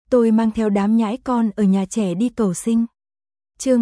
Tôi mang theo đám nhãi con ở nhà trẻ đi cầu sinh. Chương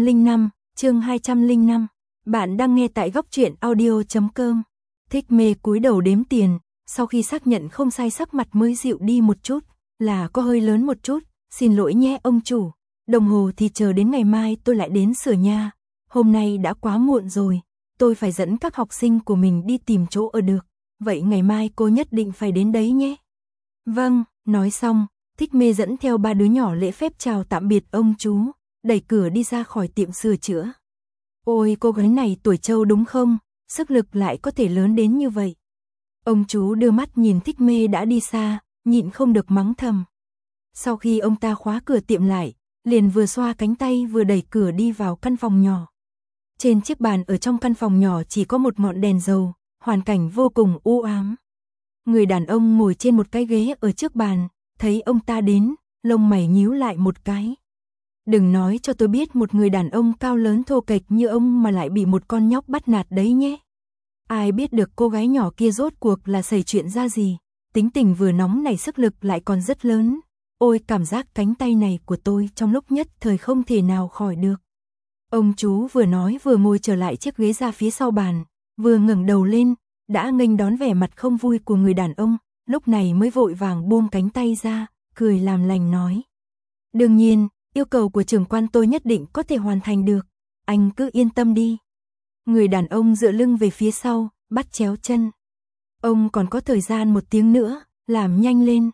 205. Bạn đang nghe tại góc truyện audio.com. Thích Mê cúi đầu đếm tiền, sau khi xác nhận không sai sắc mặt mới dịu đi một chút, là có hơi lớn một chút, xin lỗi nhé ông chủ. Đồng hồ thì chờ đến ngày mai tôi lại đến sửa nha. Hôm nay đã quá muộn rồi, tôi phải dẫn các học sinh của mình đi tìm chỗ ở được. Vậy ngày mai cô nhất định phải đến đấy nhé. Vâng, nói xong, Thích Mê dẫn theo ba đứa nhỏ lễ phép chào tạm biệt ông chú, đẩy cửa đi ra khỏi tiệm sửa chữa. Ôi cô gái này tuổi trâu đúng không, sức lực lại có thể lớn đến như vậy. Ông chú đưa mắt nhìn Thích Mê đã đi xa, nhịn không được mắng thầm. Sau khi ông ta khóa cửa tiệm lại, liền vừa xoa cánh tay vừa đẩy cửa đi vào căn phòng nhỏ. Trên chiếc bàn ở trong căn phòng nhỏ chỉ có một ngọn đèn dầu, hoàn cảnh vô cùng u ám. Người đàn ông ngồi trên một cái ghế ở trước bàn, thấy ông ta đến, lông mày nhíu lại một cái. Đừng nói cho tôi biết một người đàn ông cao lớn thô kệch như ông mà lại bị một con nhóc bắt nạt đấy nhé. Ai biết được cô gái nhỏ kia rốt cuộc là xảy chuyện ra gì, tính tình vừa nóng nảy sức lực lại còn rất lớn. Ôi cảm giác cánh tay này của tôi trong lúc nhất thời không thể nào khỏi được. Ông chú vừa nói vừa ngồi trở lại chiếc ghế ra phía sau bàn, vừa ngẩng đầu lên, đã nghênh đón vẻ mặt không vui của người đàn ông, lúc này mới vội vàng buông cánh tay ra, cười làm lành nói. Đương nhiên, yêu cầu của trưởng quan tôi nhất định có thể hoàn thành được, anh cứ yên tâm đi. Người đàn ông dựa lưng về phía sau, bắt chéo chân. Ông còn có thời gian 1 tiếng nữa, làm nhanh lên.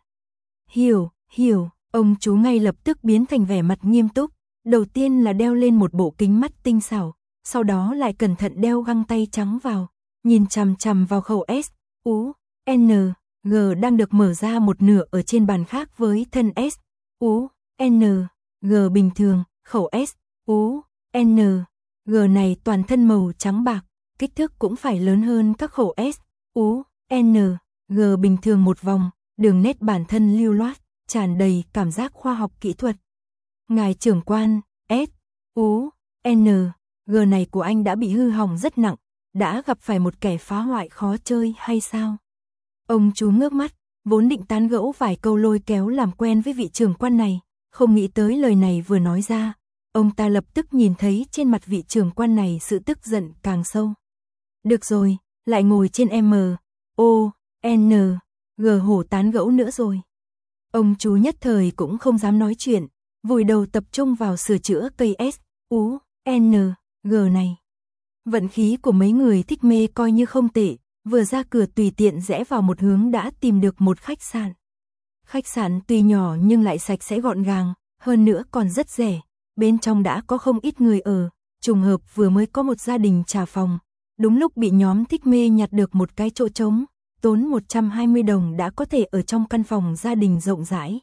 Hiểu, ông chú ngay lập tức biến thành vẻ mặt nghiêm túc, đầu tiên là đeo lên một bộ kính mắt tinh xảo, sau đó lại cẩn thận đeo găng tay trắng vào, nhìn chằm chằm vào khẩu S, U, N, G đang được mở ra một nửa ở trên bàn khác với thân S, U, N, G bình thường, khẩu S, U, N, G này toàn thân màu trắng bạc, kích thước cũng phải lớn hơn các khẩu S, U, N, G bình thường một vòng, đường nét bản thân lưu loát, tràn đầy cảm giác khoa học kỹ thuật. Ngài trưởng quan, S, U, N, G này của anh đã bị hư hỏng rất nặng, đã gặp phải một kẻ phá hoại khó chơi hay sao? Ông chú ngước mắt, vốn định tán gẫu vài câu lôi kéo làm quen với vị trưởng quan này, không nghĩ tới lời này vừa nói ra, ông ta lập tức nhìn thấy trên mặt vị trưởng quan này sự tức giận càng sâu. Được rồi, lại ngồi trên M, O, N, G hổ tán gẫu nữa rồi. Ông chú nhất thời cũng không dám nói chuyện, vùi đầu tập trung vào sửa chữa cây S, U, N, G này. Vận khí của mấy người Thích Mê coi như không tệ, vừa ra cửa tùy tiện rẽ vào một hướng đã tìm được một khách sạn. Khách sạn tuy nhỏ nhưng lại sạch sẽ gọn gàng, hơn nữa còn rất rẻ, bên trong đã có không ít người ở, trùng hợp vừa mới có một gia đình trả phòng. Đúng lúc bị nhóm Thích Mê nhặt được một cái chỗ trống, tốn 120 đồng đã có thể ở trong căn phòng gia đình rộng rãi.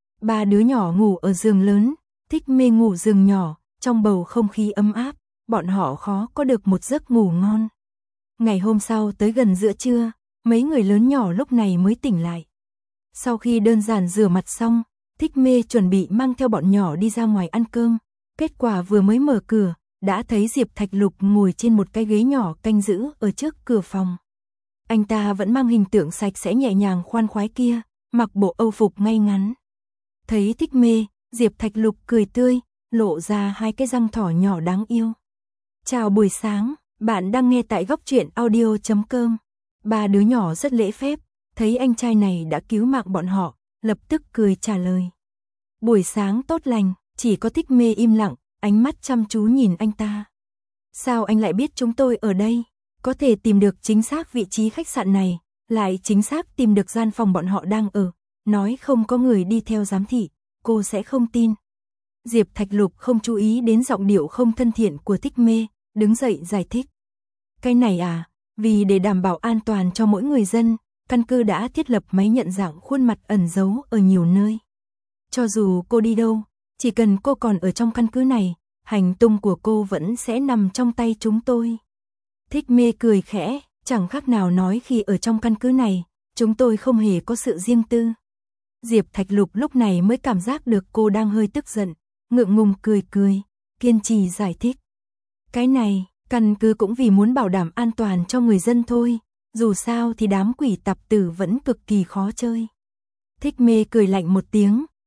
3 đứa nhỏ ngủ ở giường lớn, Thích Mê ngủ giường nhỏ, trong bầu không khí ấm áp, bọn họ khó có được một giấc ngủ ngon. Ngày hôm sau tới gần giữa trưa, mấy người lớn nhỏ lúc này mới tỉnh lại. Sau khi đơn giản rửa mặt xong, Thích Mê chuẩn bị mang theo bọn nhỏ đi ra ngoài ăn cơm, kết quả vừa mới mở cửa, đã thấy Diệp Thạch Lục ngồi trên một cái ghế nhỏ canh giữ ở trước cửa phòng. Anh ta vẫn mang hình tượng sạch sẽ nhẹ nhàng khoan khoái kia, mặc bộ âu phục ngay ngắn. Thấy Thích Mê, Diệp Thạch Lục cười tươi, lộ ra 2 cái răng thỏ nhỏ đáng yêu. Chào buổi sáng, bạn đang nghe tại góc truyện audio.com. 3 đứa nhỏ rất lễ phép, thấy anh trai này đã cứu mạng bọn họ, lập tức cười trả lời. Buổi sáng tốt lành, chỉ có Thích Mê im lặng, ánh mắt chăm chú nhìn anh ta. Sao anh lại biết chúng tôi ở đây? Có thể tìm được chính xác vị trí khách sạn này, lại chính xác tìm được gian phòng bọn họ đang ở, nói không có người đi theo giám thị, cô sẽ không tin. Diệp Thạch Lục không chú ý đến giọng điệu không thân thiện của Thích Mê, đứng dậy giải thích. Cái này à, vì để đảm bảo an toàn cho mỗi người dân, căn cứ đã thiết lập máy nhận dạng khuôn mặt ẩn giấu ở nhiều nơi. Cho dù cô đi đâu, chỉ cần cô còn ở trong căn cứ này, hành tung của cô vẫn sẽ nằm trong tay chúng tôi. Thích Mê cười khẽ, chẳng khác nào nói khi ở trong căn cứ này, chúng tôi không hề có sự riêng tư. Diệp Thạch Lục lúc này mới cảm giác được cô đang hơi tức giận, ngượng ngùng cười, kiên trì giải thích. Cái này, căn cứ cũng vì muốn bảo đảm an toàn cho người dân thôi, dù sao thì đám quỷ tạp tử vẫn cực kỳ khó chơi. Thích Mê cười lạnh một tiếng,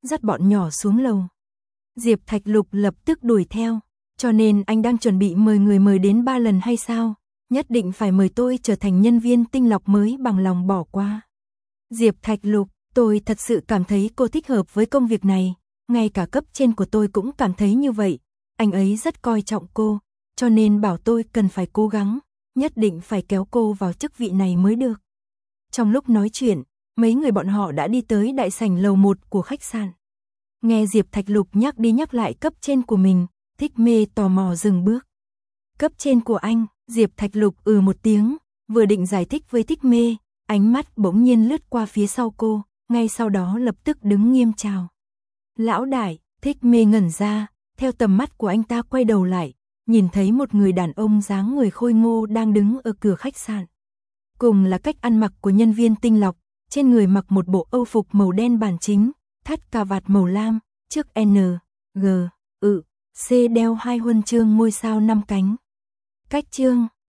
dắt bọn nhỏ xuống lầu. Diệp Thạch Lục lập tức đuổi theo, cho nên anh đang chuẩn bị mời người mời đến 3 lần hay sao? Nhất định phải mời tôi trở thành nhân viên tinh lọc mới bằng lòng bỏ qua. Diệp Thạch Lục, tôi thật sự cảm thấy cô thích hợp với công việc này, ngay cả cấp trên của tôi cũng cảm thấy như vậy. Anh ấy rất coi trọng cô, cho nên bảo tôi cần phải cố gắng, nhất định phải kéo cô vào chức vị này mới được. Trong lúc nói chuyện, mấy người bọn họ đã đi tới đại sảnh lầu 1 của khách sạn. Nghe Diệp Thạch Lục nhắc đi nhắc lại cấp trên của mình, Thích Mê tò mò dừng bước. Cấp trên của anh, Diệp Thạch Lục một tiếng, vừa định giải thích với Thích Mê, ánh mắt bỗng nhiên lướt qua phía sau cô, ngay sau đó lập tức đứng nghiêm chào. Lão đại, Thích Mê ngẩn ra, theo tầm mắt của anh ta quay đầu lại, nhìn thấy một người đàn ông dáng người khôi ngô đang đứng ở cửa khách sạn. Cùng là cách ăn mặc của nhân viên tinh lọc, trên người mặc một bộ âu phục màu đen bản chính, thắt cà vạt màu lam, trước N, G, C đeo 2 huân chương ngôi sao 5 cánh. Cách chương